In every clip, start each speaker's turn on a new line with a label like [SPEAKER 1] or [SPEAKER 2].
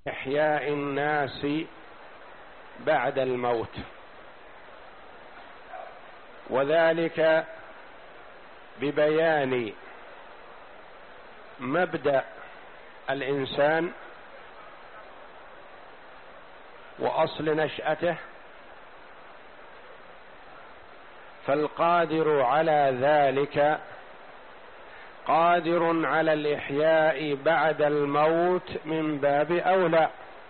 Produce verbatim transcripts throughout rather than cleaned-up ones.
[SPEAKER 1] إحياء الناس بعد الموت، وذلك ببيان مبدأ الإنسان وأصل نشأته، فالقادر على ذلك قادر على الإحياء بعد الموت من باب أولى.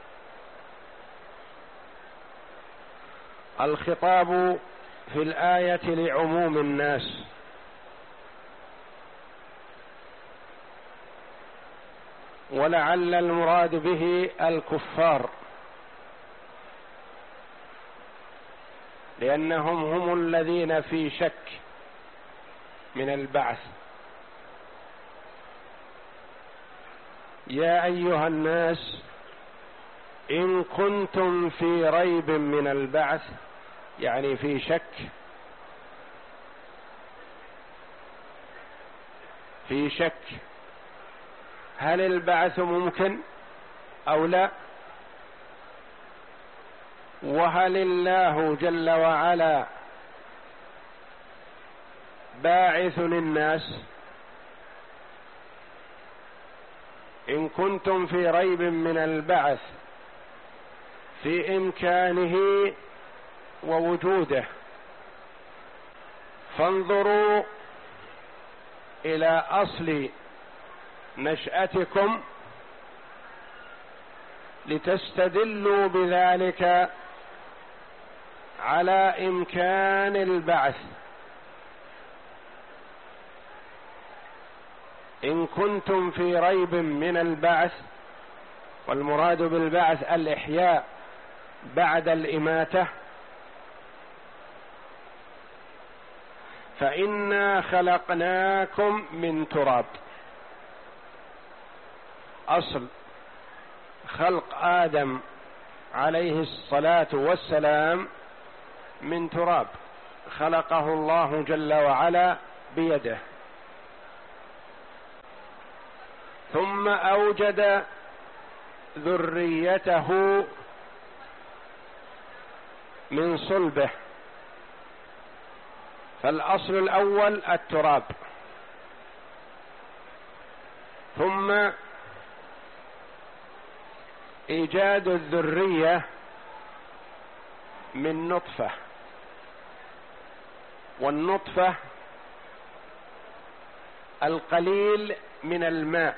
[SPEAKER 1] الخطاب في الآية لعموم الناس، ولعل المراد به الكفار، لأنهم هم الذين في شك من البعث. يا أيها الناس إن كنتم في ريب من البعث، يعني في شك، في شك هل البعث ممكن أو لا، وهل الله جل وعلا باعث للناس. إن كنتم في ريب من البعث في إمكانه ووجوده، فانظروا إلى أصل نشأتكم لتستدلوا بذلك على إمكان البعث. إن كنتم في ريب من البعث، والمراد بالبعث الإحياء بعد الإماتة، فإنا خلقناكم من تراب. أصل خلق آدم عليه الصلاة والسلام من تراب، خلقه الله جل وعلا بيده، ثم أوجد ذريته من صلبه، فالأصل الأول التراب، ثم إيجاد الذرية من نطفة، والنطفة القليل من الماء،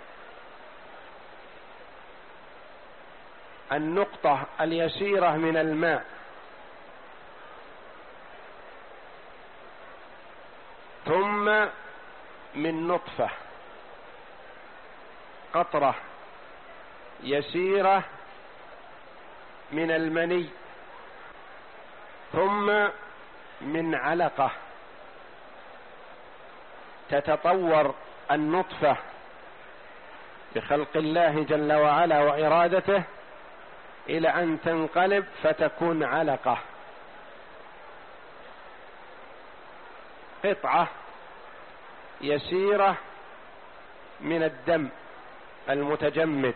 [SPEAKER 1] النقطة اليسيرة من الماء، ثم من نطفة قطرة يسيرة من المني، ثم من علقة تتطور النطفة بخلق الله جل وعلا وإرادته إلى أن تنقلب فتكون علقة، قطعة يسيرة من الدم المتجمد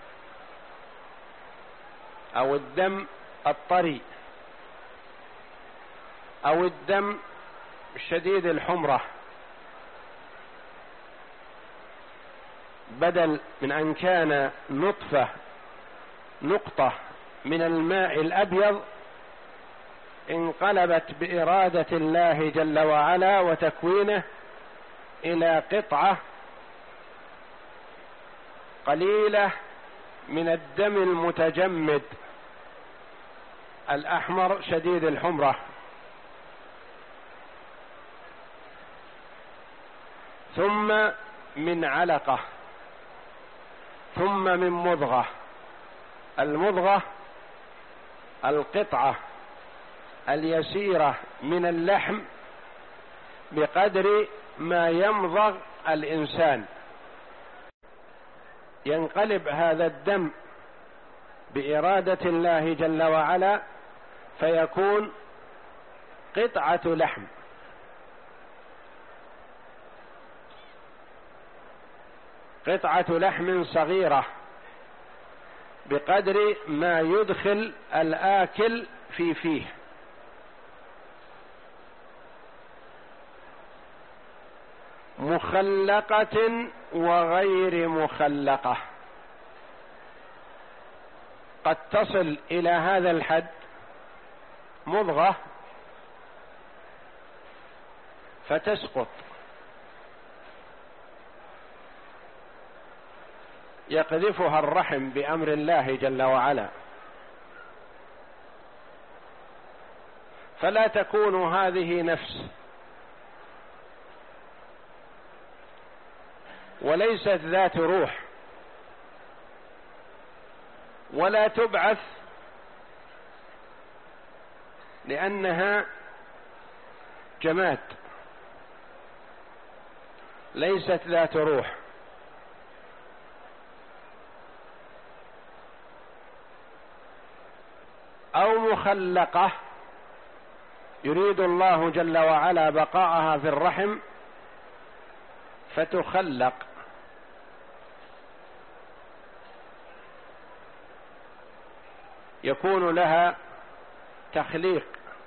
[SPEAKER 1] أو الدم الطري أو الدم شديد الحمرة، بدل من أن كان نطفة نقطة من الماء الأبيض، انقلبت بإرادة الله جل وعلا وتكوينه إلى قطعة قليلة من الدم المتجمد الأحمر شديد الحمرة، ثم من علقة، ثم من مضغة. المضغة القطعة اليسيرة من اللحم بقدر ما يمضغ الإنسان، ينقلب هذا الدم بإرادة الله جل وعلا فيكون قطعة لحم، قطعة لحم صغيرة بقدر ما يدخل الآكل في فيه. مخلقة وغير مخلقة، قد تصل إلى هذا الحد مضغة فتسقط، يقذفها الرحم بأمر الله جل وعلا، فلا تكون هذه نفس وليست ذات روح، ولا تبعث لأنها جماد ليست ذات روح. أو مخلقة يريد الله جل وعلا بقاءها في الرحم فتخلق، يكون لها تخليق،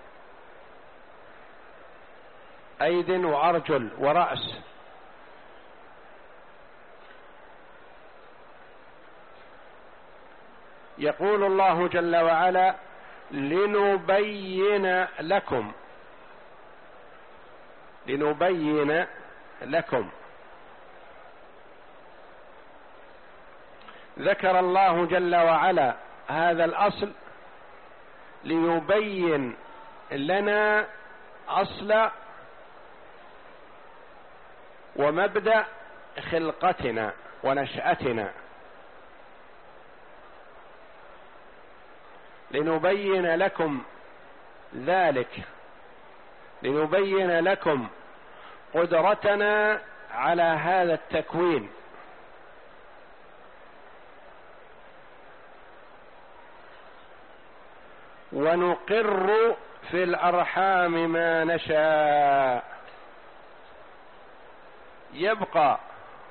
[SPEAKER 1] أيد وأرجل ورأس، يقول الله جل وعلا لنبين لكم، لنبين لكم. ذكر الله جل وعلا هذا الأصل ليبين لنا أصل ومبدأ خلقتنا ونشأتنا، لنبين لكم ذلك، لنبين لكم قدرتنا على هذا التكوين. ونقر في الأرحام ما نشاء، يبقى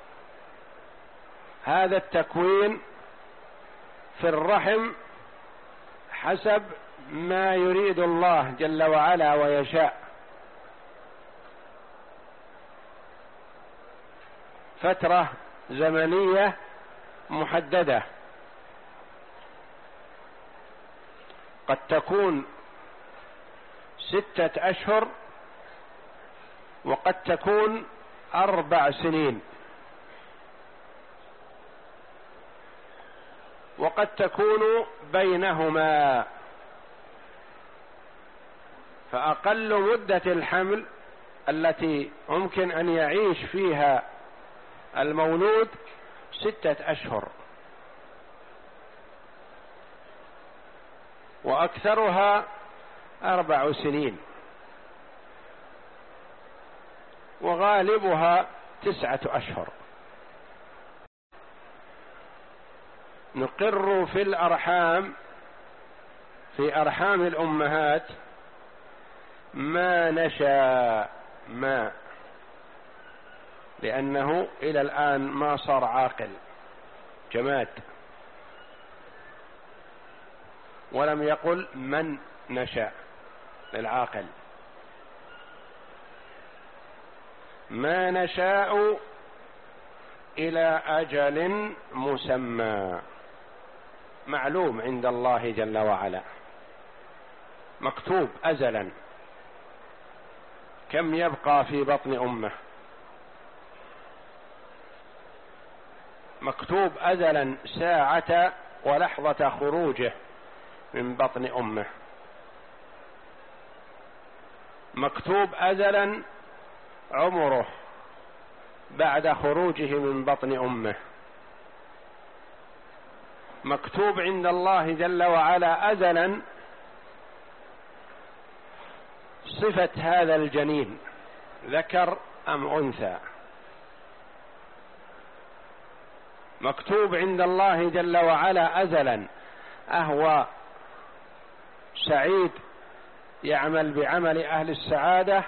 [SPEAKER 1] هذا التكوين في الرحم حسب ما يريد الله جل وعلا ويشاء، فترة زمنية محددة، قد تكون ستة أشهر وقد تكون أربع سنين وقد تكون بينهما. فأقل مدة الحمل التي ممكن أن يعيش فيها المولود ستة أشهر، وأكثرها أربع سنين، وغالبها تسعة أشهر. نقر في الأرحام، في أرحام الأمهات ما نشاء، ما لأنه إلى الآن ما صار عاقل، جماد، ولم يقل من نشاء للعاقل. ما نشاء إلى أجل مسمى معلوم عند الله جل وعلا، مكتوب أزلا كم يبقى في بطن أمه، مكتوب أزلا ساعة ولحظة خروجه من بطن أمه، مكتوب أزلا عمره بعد خروجه من بطن أمه، مكتوب عند الله جل وعلا أزلا صفة هذا الجنين ذكر أم أنثى، مكتوب عند الله جل وعلا أزلا أهو سعيد يعمل بعمل أهل السعادة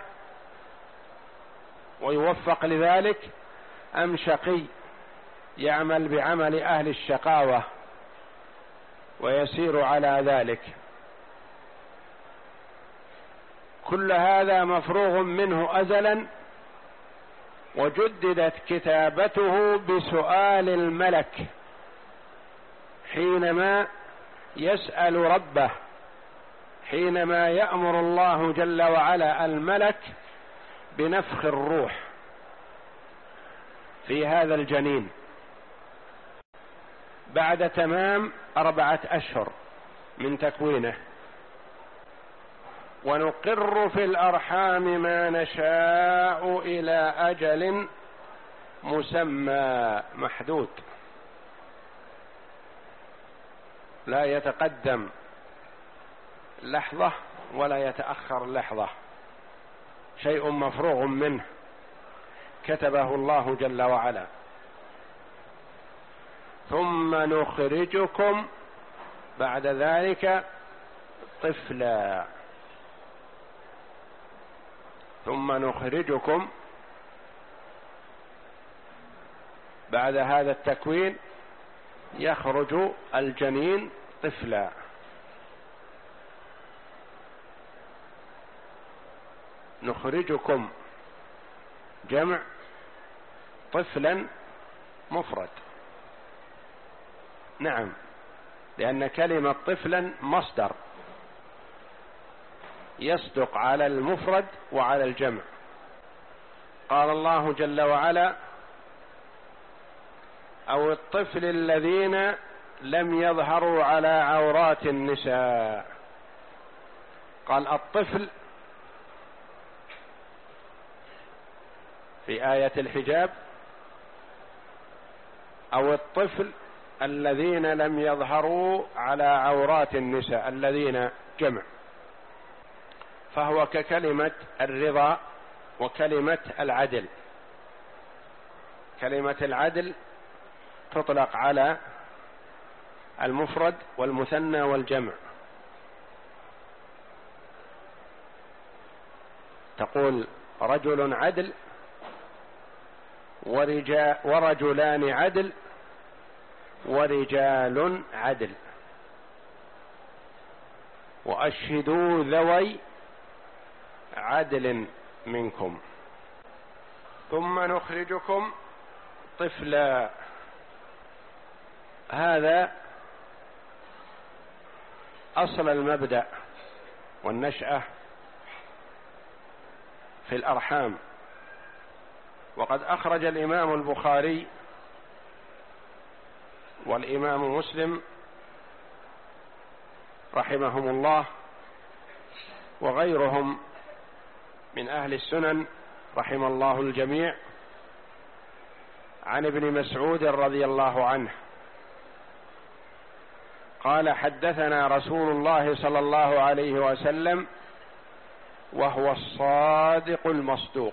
[SPEAKER 1] ويوفق لذلك، أم شقي يعمل بعمل أهل الشقاوة ويسير على ذلك. كل هذا مفروغ منه أزلا، وجددت كتابته بسؤال الملك حينما يسأل ربه، حينما يأمر الله جل وعلا الملك بنفخ الروح في هذا الجنين بعد تمام أربعة أشهر من تكوينه. ونقر في الأرحام ما نشاء إلى أجل مسمى محدود، لا يتقدم لحظة ولا يتأخر لحظة، شيء مفروغ منه كتبه الله جل وعلا. ثم نخرجكم بعد ذلك طفلا، ثم نخرجكم بعد هذا التكوين يخرج الجنين طفلا. نخرجكم جمع، طفلا مفرد. نعم، لأن كلمة طفلا مصدر يصدق على المفرد وعلى الجمع. قال الله جل وعلا: أو الطفل الذين لم يظهروا على عورات النساء. قال الطفل في آية الحجاب، أو الطفل الذين لم يظهروا على عورات النساء، الذين جمع، فهو ككلمة الرضا وكلمة العدل. كلمة العدل تطلق على المفرد والمثنى والجمع، تقول رجل عدل ورجال ورجلان عدل ورجال عدل، وأشهدوا ذوي عدل منكم. ثم نخرجكم طفلا. هذا أصل المبدأ والنشأة في الأرحام. وقد أخرج الإمام البخاري والإمام مسلم رحمهم الله وغيرهم من أهل السنن رحم الله الجميع عن ابن مسعود رضي الله عنه قال: حدثنا رسول الله صلى الله عليه وسلم وهو الصادق المصدوق.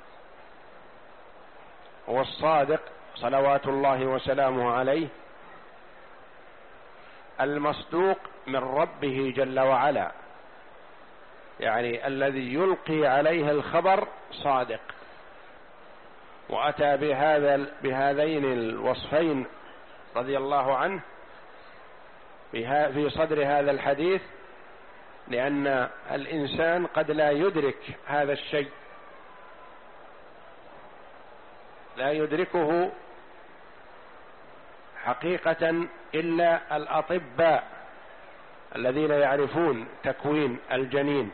[SPEAKER 1] هو الصادق صلوات الله وسلامه عليه، المصدوق من ربه جل وعلا، يعني الذي يلقي عليه الخبر صادق. وأتى بهذا بهذين الوصفين رضي الله عنه في صدر هذا الحديث، لأن الإنسان قد لا يدرك هذا الشيء، لا يدركه حقيقة إلا الأطباء الذين يعرفون تكوين الجنين.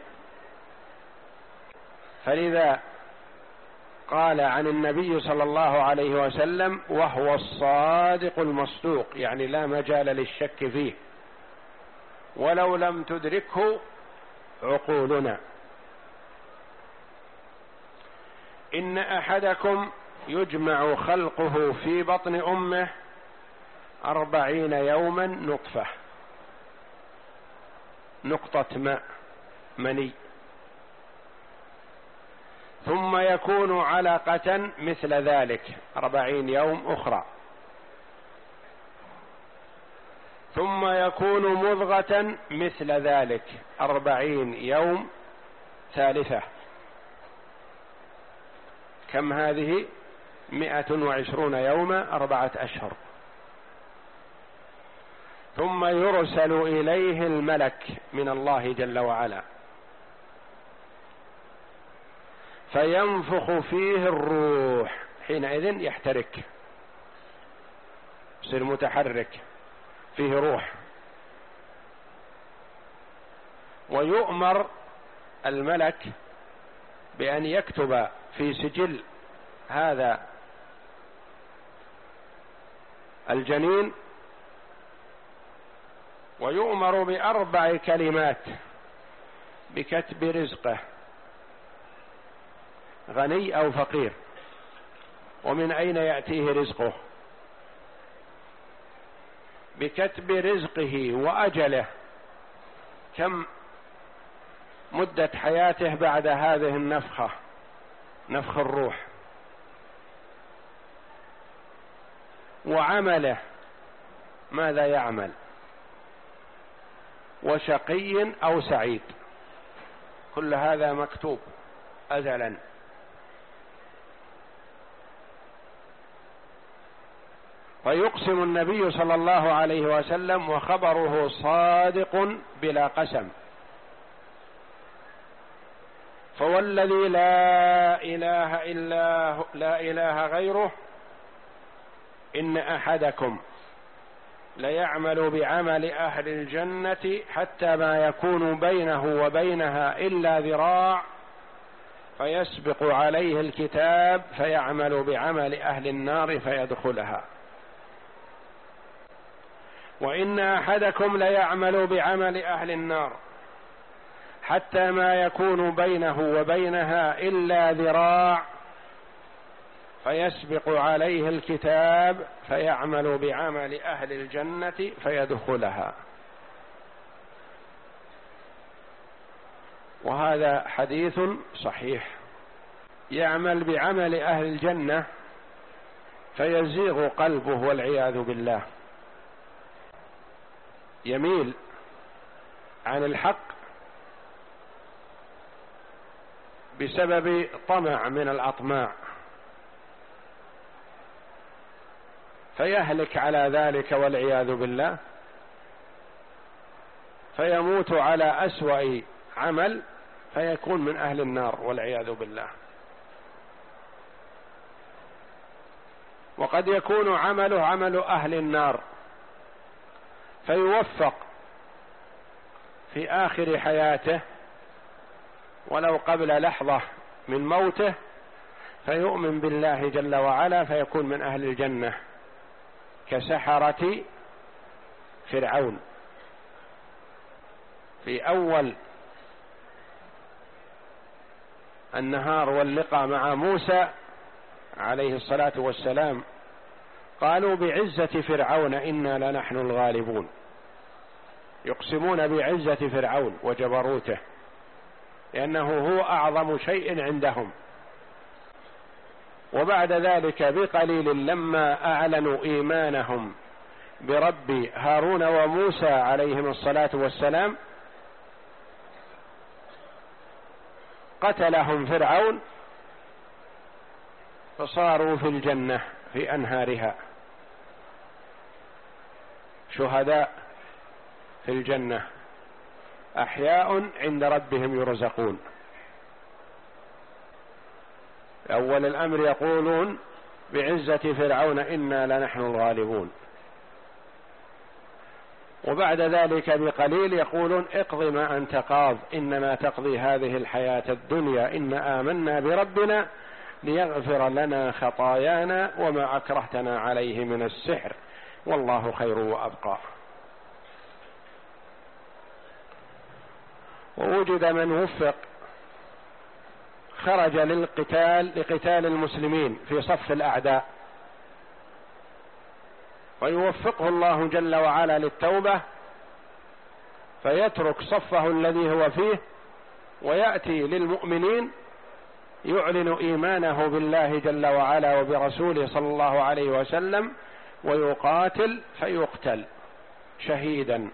[SPEAKER 1] فلذا قال عن النبي صلى الله عليه وسلم: وهو الصادق المصدوق، يعني لا مجال للشك فيه ولو لم تدركه عقولنا. إن أحدكم يجمع خلقه في بطن أمه أربعين يوما نطفة، نقطة ماء مني، ثم يكون علقة مثل ذلك أربعين يوم أخرى، ثم يكون مضغة مثل ذلك أربعين يوم ثالثة. كم هذه؟ مئة وعشرون يوما، أربعة أشهر. ثم يرسل إليه الملك من الله جل وعلا فينفخ فيه الروح، حينئذ يحترك، يصير متحرك، فيه روح. ويؤمر الملك بأن يكتب في سجل هذا الجنين، ويؤمر بأربع كلمات بكتب رزقه، غني أو فقير، ومن أين يأتيه رزقه، بكتب رزقه وأجله، كم مدة حياته بعد هذه النفخة، نفخ الروح، وعمله ماذا يعمل، وشقي أو سعيد، كل هذا مكتوب أزلا. فيقسم النبي صلى الله عليه وسلم وخبره صادق بلا قسم، فوالذي لا إله إلا لا إله غيره إن أحدكم ليعمل بعمل أهل الجنة حتى ما يكون بينه وبينها إلا ذراع فيسبق عليه الكتاب فيعمل بعمل أهل النار فيدخلها، وإن أحدكم ليعمل بعمل أهل النار حتى ما يكون بينه وبينها إلا ذراع فيسبق عليه الكتاب فيعمل بعمل أهل الجنة فيدخلها. وهذا حديث صحيح. يعمل بعمل أهل الجنة فيزيغ قلبه والعياذ بالله، يميل عن الحق بسبب طمع من الأطماع، فيهلك على ذلك والعياذ بالله، فيموت على أسوأ عمل فيكون من أهل النار والعياذ بالله. وقد يكون عمله عمل أهل النار فيوفق في آخر حياته ولو قبل لحظة من موته فيؤمن بالله جل وعلا فيكون من أهل الجنة، كسحرة فرعون في أول النهار واللقاء مع موسى عليه الصلاة والسلام قالوا بعزة فرعون إنا لنحن الغالبون، يقسمون بعزة فرعون وجبروته لأنه هو أعظم شيء عندهم. وبعد ذلك بقليل لما أعلنوا إيمانهم برب هارون وموسى عليهم الصلاة والسلام قتلهم فرعون فصاروا في الجنة في أنهارها شهداء في الجنة أحياء عند ربهم يرزقون. أول الأمر يقولون بعزة فرعون إنا لنحن الغالبون، وبعد ذلك بقليل يقولون اقض ما أنت قاض إنما تقضي هذه الحياة الدنيا إنا آمنا بربنا ليغفر لنا خطايانا وما أكرهتنا عليه من السحر والله خير وأبقى. ووجد من وفق خرج للقتال لقتال المسلمين في صف الأعداء ويوفقه الله جل وعلا للتوبة فيترك صفه الذي هو فيه ويأتي للمؤمنين يعلن إيمانه بالله جل وعلا وبرسوله صلى الله عليه وسلم ويقاتل فيقتل شهيدا،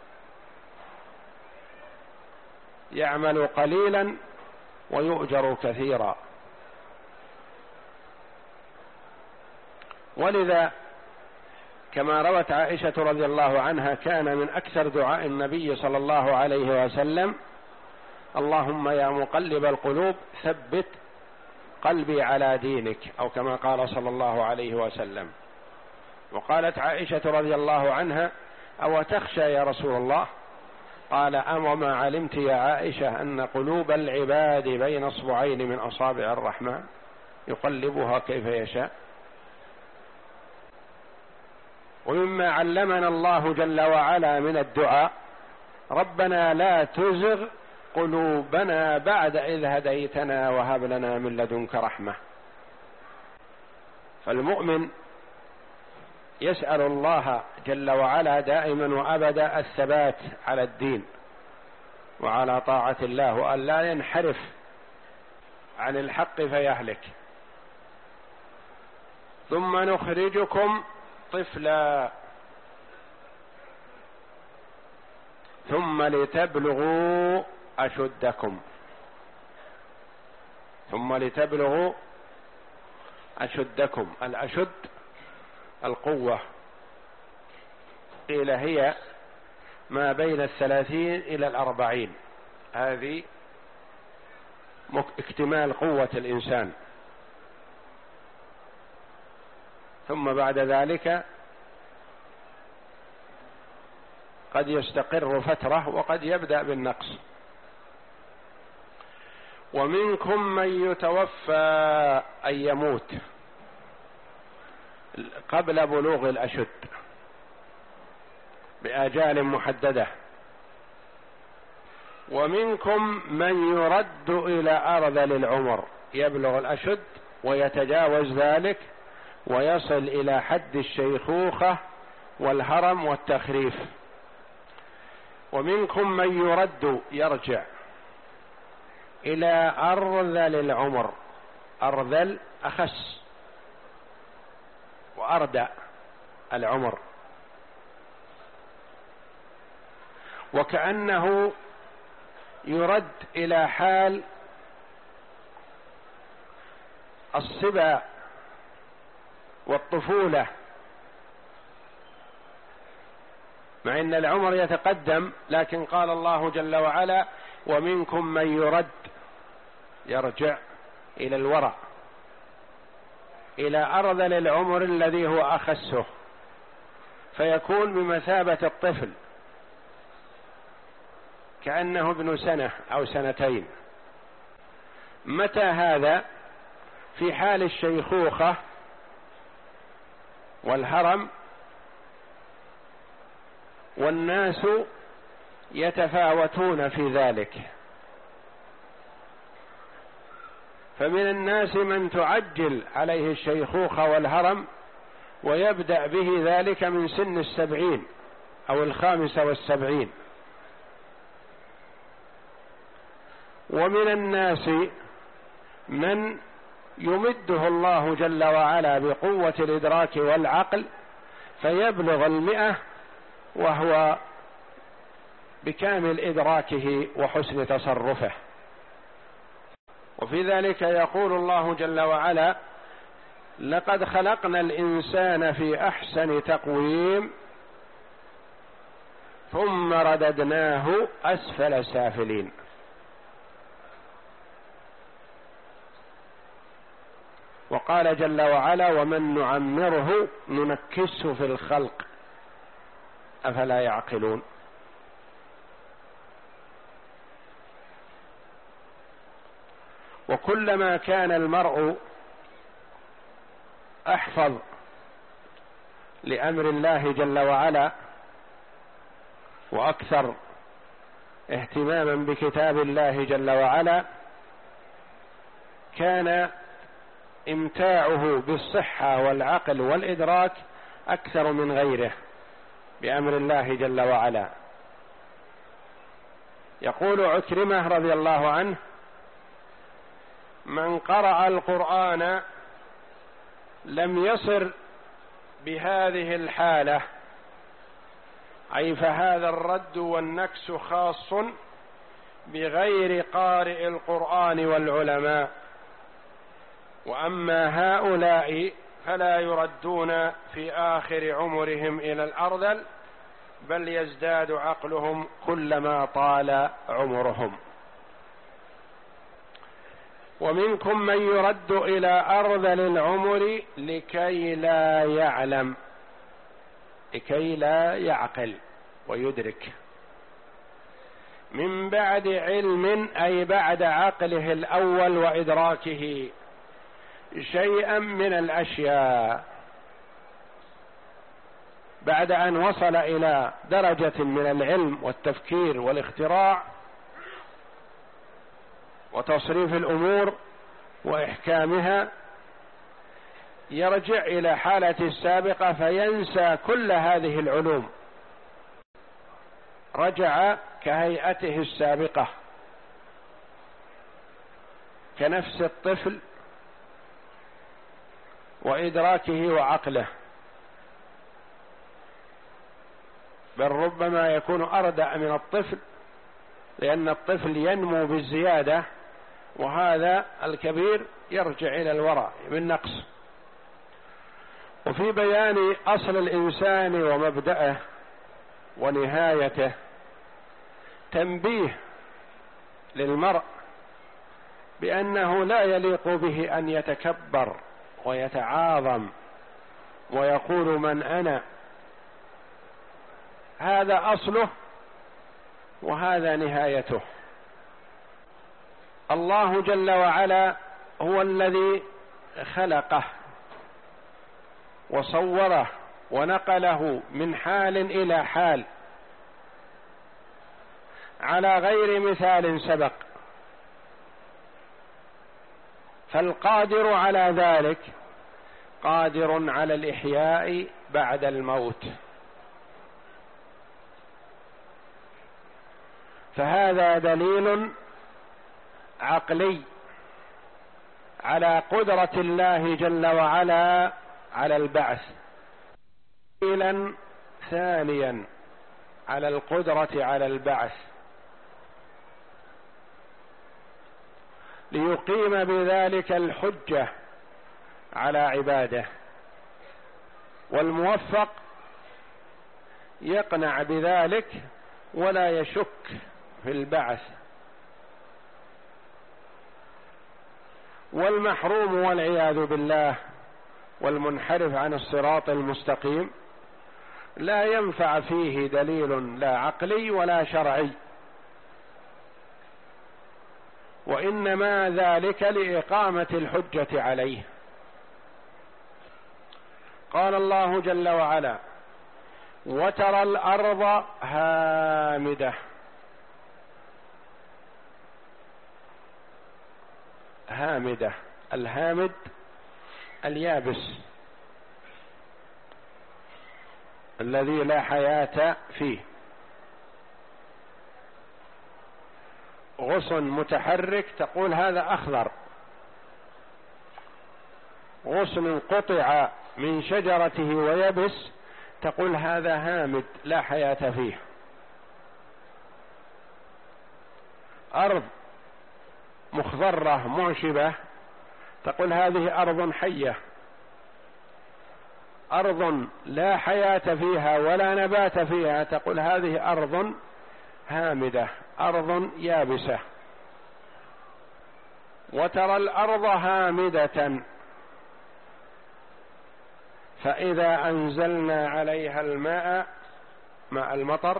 [SPEAKER 1] يعمل قليلا ويؤجر كثيرا. ولذا كما روت عائشة رضي الله عنها كان من أكثر دعاء النبي صلى الله عليه وسلم: اللهم يا مقلب القلوب ثبت قلبي على دينك، أو كما قال صلى الله عليه وسلم. وقالت عائشة رضي الله عنها: أو تخشى يا رسول الله؟ قال: أما ما علمت يا عائشة أن قلوب العباد بين اصبعين من أصابع الرحمن يقلبها كيف يشاء. ومما علمنا الله جل وعلا من الدعاء: ربنا لا تزغ قلوبنا بعد إذ هديتنا وهب لنا من لدنك رحمة. فالمؤمن يسأل الله جل وعلا دائما وأبدا الثبات على الدين وعلى طاعة الله، وأن لا ينحرف عن الحق فيهلك. ثم نخرجكم طفلا ثم لتبلغوا أشدكم ثم لتبلغوا أشدكم. الأشد القوة، قيل هي ما بين الثلاثين إلى الأربعين، هذه اكتمال قوة الإنسان. ثم بعد ذلك قد يستقر فترة وقد يبدأ بالنقص. ومنكم من يتوفى أي يموت قبل بلوغ الأشد بآجال محددة، ومنكم من يرد إلى أرذل العمر، يبلغ الأشد ويتجاوز ذلك ويصل إلى حد الشيخوخة والهرم والتخريف. ومنكم من يرد يرجع إلى أرذل العمر، أرذل أخس وأردأ العمر، وكأنه يرد إلى حال الصبا والطفولة، مع أن العمر يتقدم، لكن قال الله جل وعلا: ومنكم من يرد، يرجع إلى الورع، إلى أرذل العمر الذي هو أخسه، فيكون بمثابة الطفل، كأنه ابن سنة أو سنتين. متى هذا؟ في حال الشيخوخة والهرم، والناس يتفاوتون في ذلك. فمن الناس من تعجل عليه الشيخوخة والهرم ويبدأ به ذلك من سن السبعين أو الخامسة والسبعين، ومن الناس من يمده الله جل وعلا بقوة الإدراك والعقل فيبلغ المئة وهو بكامل إدراكه وحسن تصرفه. وفي ذلك يقول الله جل وعلا: لقد خلقنا الإنسان في أحسن تقويم ثم رددناه أسفل سافلين. وقال جل وعلا: ومن نعمره ننكسه في الخلق أفلا يعقلون. وكلما كان المرء أحفظ لأمر الله جل وعلا وأكثر اهتماما بكتاب الله جل وعلا، كان امتاعه بالصحة والعقل والإدراك أكثر من غيره بأمر الله جل وعلا. يقول عكرمة رضي الله عنه: من قرأ القرآن لم يصر بهذه الحالة، أي فهذا الرد والنكس خاص بغير قارئ القرآن والعلماء، وأما هؤلاء فلا يردون في آخر عمرهم إلى الأرذل، بل يزداد عقلهم كلما طال عمرهم. ومنكم من يرد إلى أرذل العمر لكي لا يعلم، لكي لا يعقل ويدرك، من بعد علم أي بعد عقله الأول وإدراكه شيئا من الأشياء، بعد أن وصل إلى درجة من العلم والتفكير والاختراع وتصريف الأمور وإحكامها، يرجع إلى حالته السابقة فينسى كل هذه العلوم، رجع كهيئته السابقة كنفس الطفل وإدراكه وعقله، بل ربما يكون أردأ من الطفل، لأن الطفل ينمو بالزيادة وهذا الكبير يرجع إلى الوراء بالنقص. وفي بيان أصل الإنسان ومبدأه ونهايته تنبيه للمرء بأنه لا يليق به أن يتكبر ويتعاظم ويقول من أنا، هذا أصله وهذا نهايته. الله جل وعلا هو الذي خلقه وصوره ونقله من حال إلى حال على غير مثال سبق، فالقادر على ذلك قادر على الإحياء بعد الموت. فهذا دليل عقلي على قدرة الله جل وعلا على البعث، دليلا ثانيا على القدرة على البعث، ليقيم بذلك الحجة على عباده، والموفق يقنع بذلك ولا يشك في البعث، والمحروم والعياذ بالله والمنحرف عن الصراط المستقيم لا ينفع فيه دليل لا عقلي ولا شرعي، وإنما ذلك لإقامة الحجة عليه. قال الله جل وعلا: وترى الأرض هامدة. هامدة، الهامد اليابس الذي لا حياة فيه، غصن متحرك تقول هذا أخضر، غصن قطع من شجرته ويبس تقول هذا هامد لا حياة فيه. أرض مخضرة معشبة تقول هذه أرض حية. أرض لا حياة فيها ولا نبات فيها تقول هذه أرض هامدة، أرض يابسة. وترى الأرض هامدة فإذا أنزلنا عليها الماء، ماء المطر،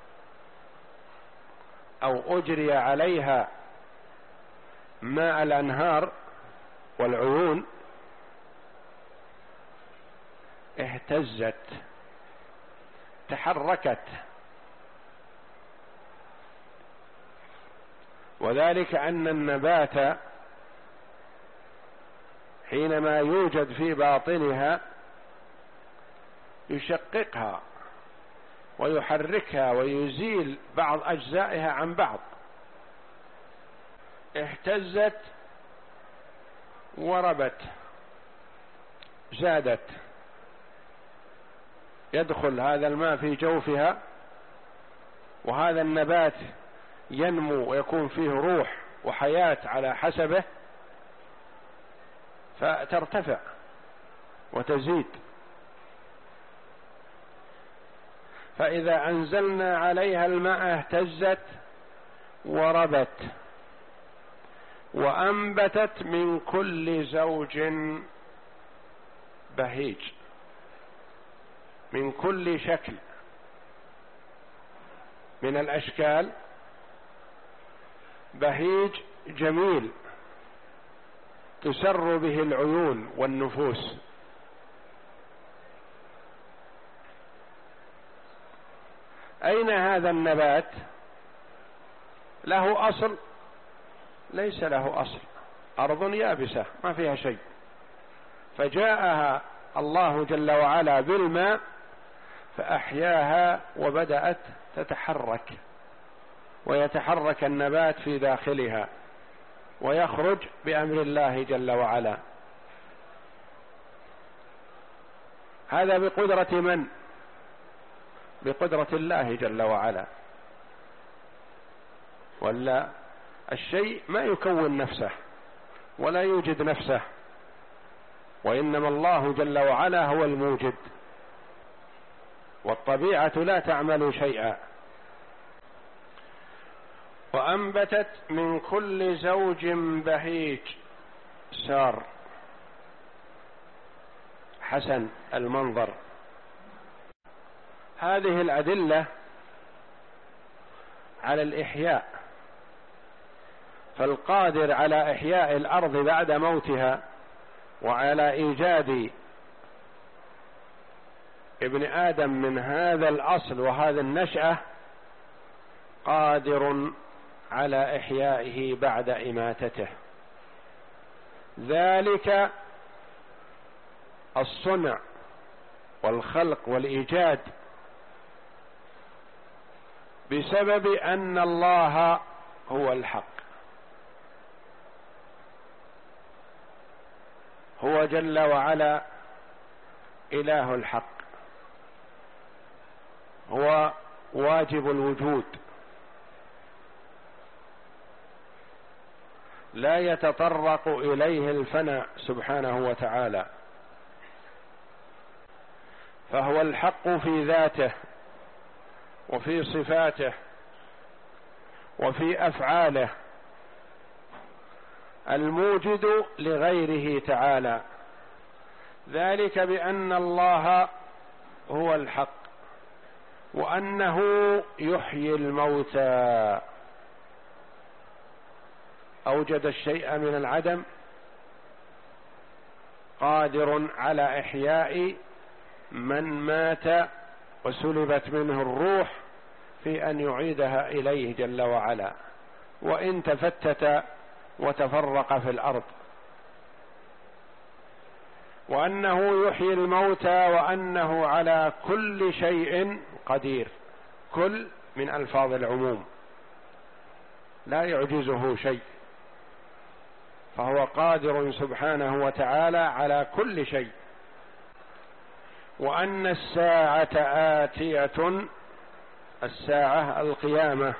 [SPEAKER 1] أو أجري عليها ماء الأنهار والعيون، اهتزت، تحركت، وذلك أن النبات حينما يوجد في باطنها يشققها ويحركها ويزيل بعض أجزائها عن بعض. اهتزت وربت، زادت، يدخل هذا الماء في جوفها، وهذا النبات ينمو ويكون فيه روح وحياة على حسبه، فترتفع وتزيد. فإذا أنزلنا عليها الماء اهتزت وربت وأنبتت من كل زوج بهيج، من كل شكل من الأشكال، بهيج جميل تسر به العيون والنفوس. أين هذا النبات؟ له أصل؟ ليس له أصل، أرض يابسة ما فيها شيء، فجاءها الله جل وعلا بالماء فأحياها وبدأت تتحرك، ويتحرك النبات في داخلها ويخرج بأمر الله جل وعلا. هذا بقدرة من؟ بقدرة الله جل وعلا. ولا الشيء ما يكون نفسه ولا يوجد نفسه، وإنما الله جل وعلا هو الموجد، والطبيعة لا تعمل شيئا. وأنبتت من كل زوج بهيج، سار حسن المنظر. هذه الأدلة على الإحياء، فالقادر على إحياء الأرض بعد موتها وعلى إيجاد ابن آدم من هذا الأصل وهذا النشأة قادر على إحيائه بعد إماتته. ذلك الصنع والخلق والإيجاد بسبب أن الله هو الحق، هو جل وعلا إله الحق، هو واجب الوجود، لا يتطرق إليه الفناء سبحانه وتعالى، فهو الحق في ذاته وفي صفاته وفي أفعاله، الموجد لغيره تعالى. ذلك بأن الله هو الحق، وأنه يحيي الموتى، أوجد الشيء من العدم، قادر على إحياء من مات وسلبت منه الروح في أن يعيدها إليه جل وعلا، وإن تفتت وتفرق في الأرض. وأنه يحيي الموتى وأنه على كل شيء قدير. كل من ألفاظ العموم، لا يعجزه شيء، فهو قادر سبحانه وتعالى على كل شيء. وأن الساعة آتية، الساعة القيامة،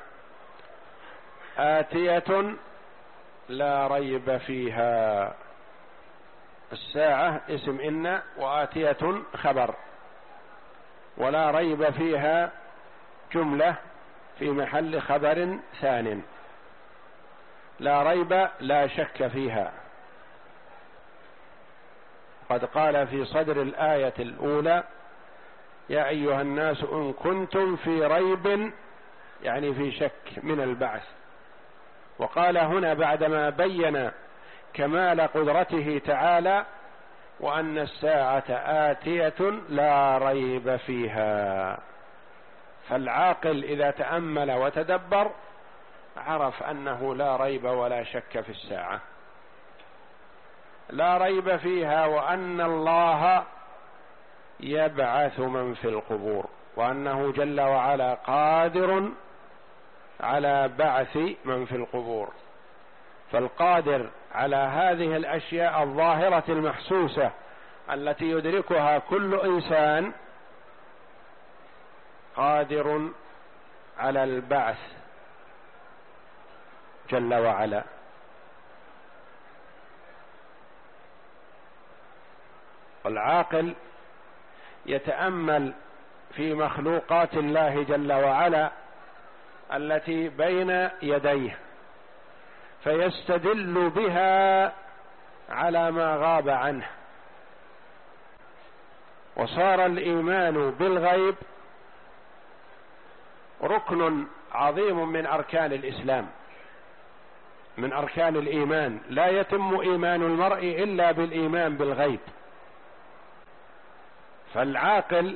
[SPEAKER 1] آتية لا ريب فيها. الساعة اسم إن، وآتية خبر، ولا ريب فيها جملة في محل خبر ثان. لا ريب لا شك فيها. قد قال في صدر الآية الأولى: يا أيها الناس إن كنتم في ريب، يعني في شك من البعث. وقال هنا بعدما بين كمال قدرته تعالى: وأن الساعة آتية لا ريب فيها. فالعاقل إذا تأمل وتدبر عرف أنه لا ريب ولا شك في الساعة، لا ريب فيها، وأن الله يبعث من في القبور، وأنه جل وعلا قادر على بعث من في القبور. فالقادر على هذه الأشياء الظاهرة المحسوسة التي يدركها كل إنسان قادر على البعث جل وعلا. والعاقل يتأمل في مخلوقات الله جل وعلا التي بين يديه فيستدل بها على ما غاب عنه، وصار الإيمان بالغيب ركن عظيم من أركان الإسلام، من أركان الإيمان. لا يتم إيمان المرء إلا بالإيمان بالغيب. فالعاقل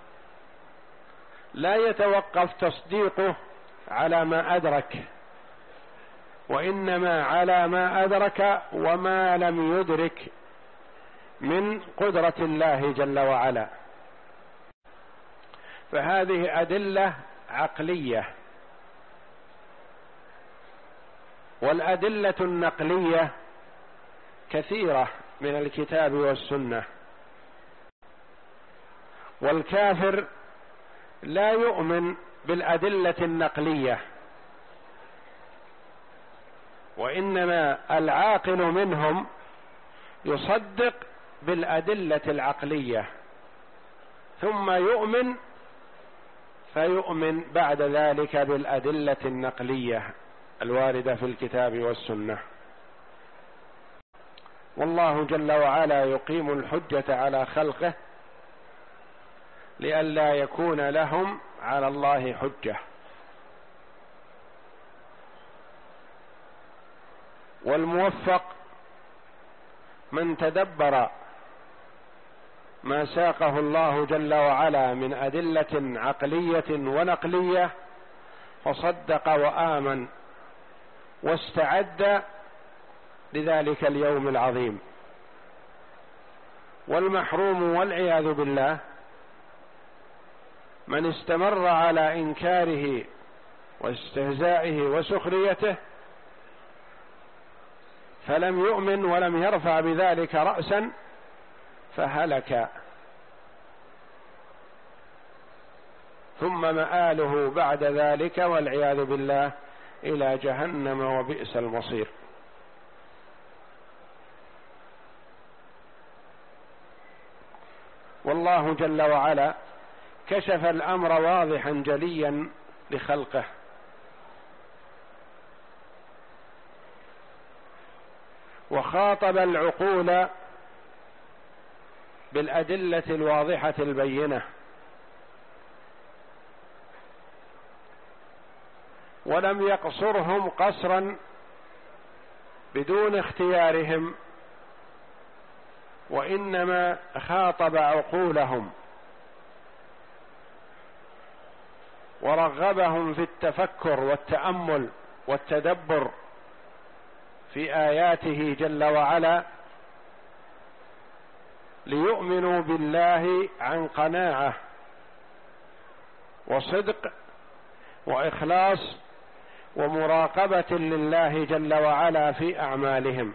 [SPEAKER 1] لا يتوقف تصديقه على ما أدرك، وإنما على ما أدرك وما لم يدرك من قدرة الله جل وعلا. فهذه أدلة عقلية. والأدلة النقلية كثيرة من الكتاب والسنة. والكافر لا يؤمن بالأدلة النقلية، وإنما العاقل منهم يصدق بالأدلة العقلية ثم يؤمن، فيؤمن بعد ذلك بالأدلة النقلية الواردة في الكتاب والسنة. والله جل وعلا يقيم الحجة على خلقه لئلا يكون لهم على الله حجة. والموفق من تدبر ما ساقه الله جل وعلا من أدلة عقلية ونقلية فصدق وآمن واستعد لذلك اليوم العظيم. والمحروم والعياذ بالله من استمر على إنكاره واستهزائه وسخريته فلم يؤمن ولم يرفع بذلك رأسا فهلك، ثم مآله بعد ذلك والعياذ بالله إلى جهنم وبئس المصير. والله جل وعلا كشف الأمر واضحا جليا لخلقه، وخاطب العقول بالأدلة الواضحة البينة، ولم يقصرهم قصرا بدون اختيارهم، وإنما خاطب عقولهم ورغبهم في التفكر والتأمل والتدبر في آياته جل وعلا ليؤمنوا بالله عن قناعة وصدق وإخلاص ومراقبة لله جل وعلا في أعمالهم.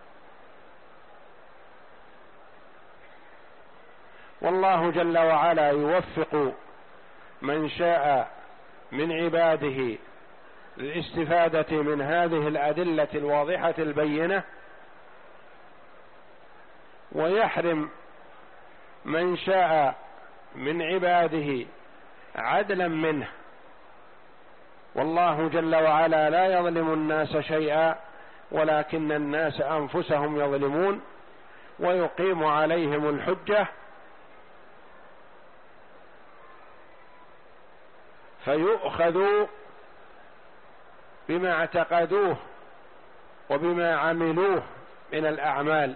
[SPEAKER 1] والله جل وعلا يوفق من شاء من عباده للاستفادة من هذه الأدلة الواضحة البينة، ويحرم من شاء من عباده عدلا منه. والله جل وعلا لا يظلم الناس شيئا ولكن الناس أنفسهم يظلمون، ويقيم عليهم الحجة فيؤخذوا بما اعتقدوه وبما عملوه من الأعمال.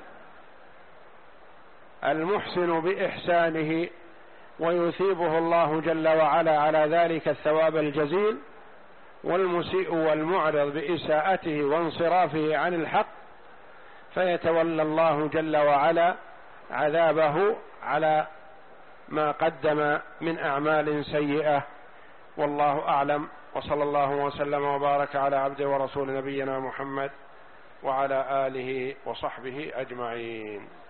[SPEAKER 1] المحسن بإحسانه ويثيبه الله جل وعلا على ذلك الثواب الجزيل، والمسيء والمعرض بإساءته وانصرافه عن الحق فيتولى الله جل وعلا عذابه على ما قدم من أعمال سيئة. والله أعلم، وصلى الله وسلم وبارك على عبده ورسول نبينا محمد وعلى آله وصحبه أجمعين.